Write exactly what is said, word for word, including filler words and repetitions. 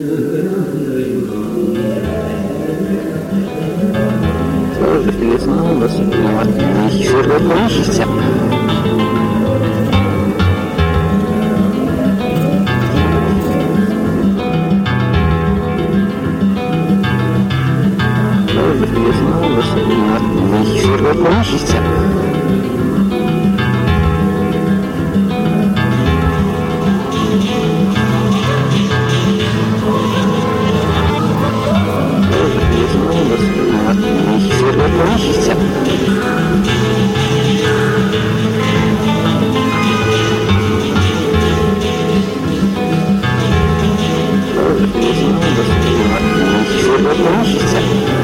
Тоже перезнал вас, не свернувшийся. Тоже перезнал вас, не свернувшийся. Свернувшийся. Тоже перезнал вас, не свернувшийся.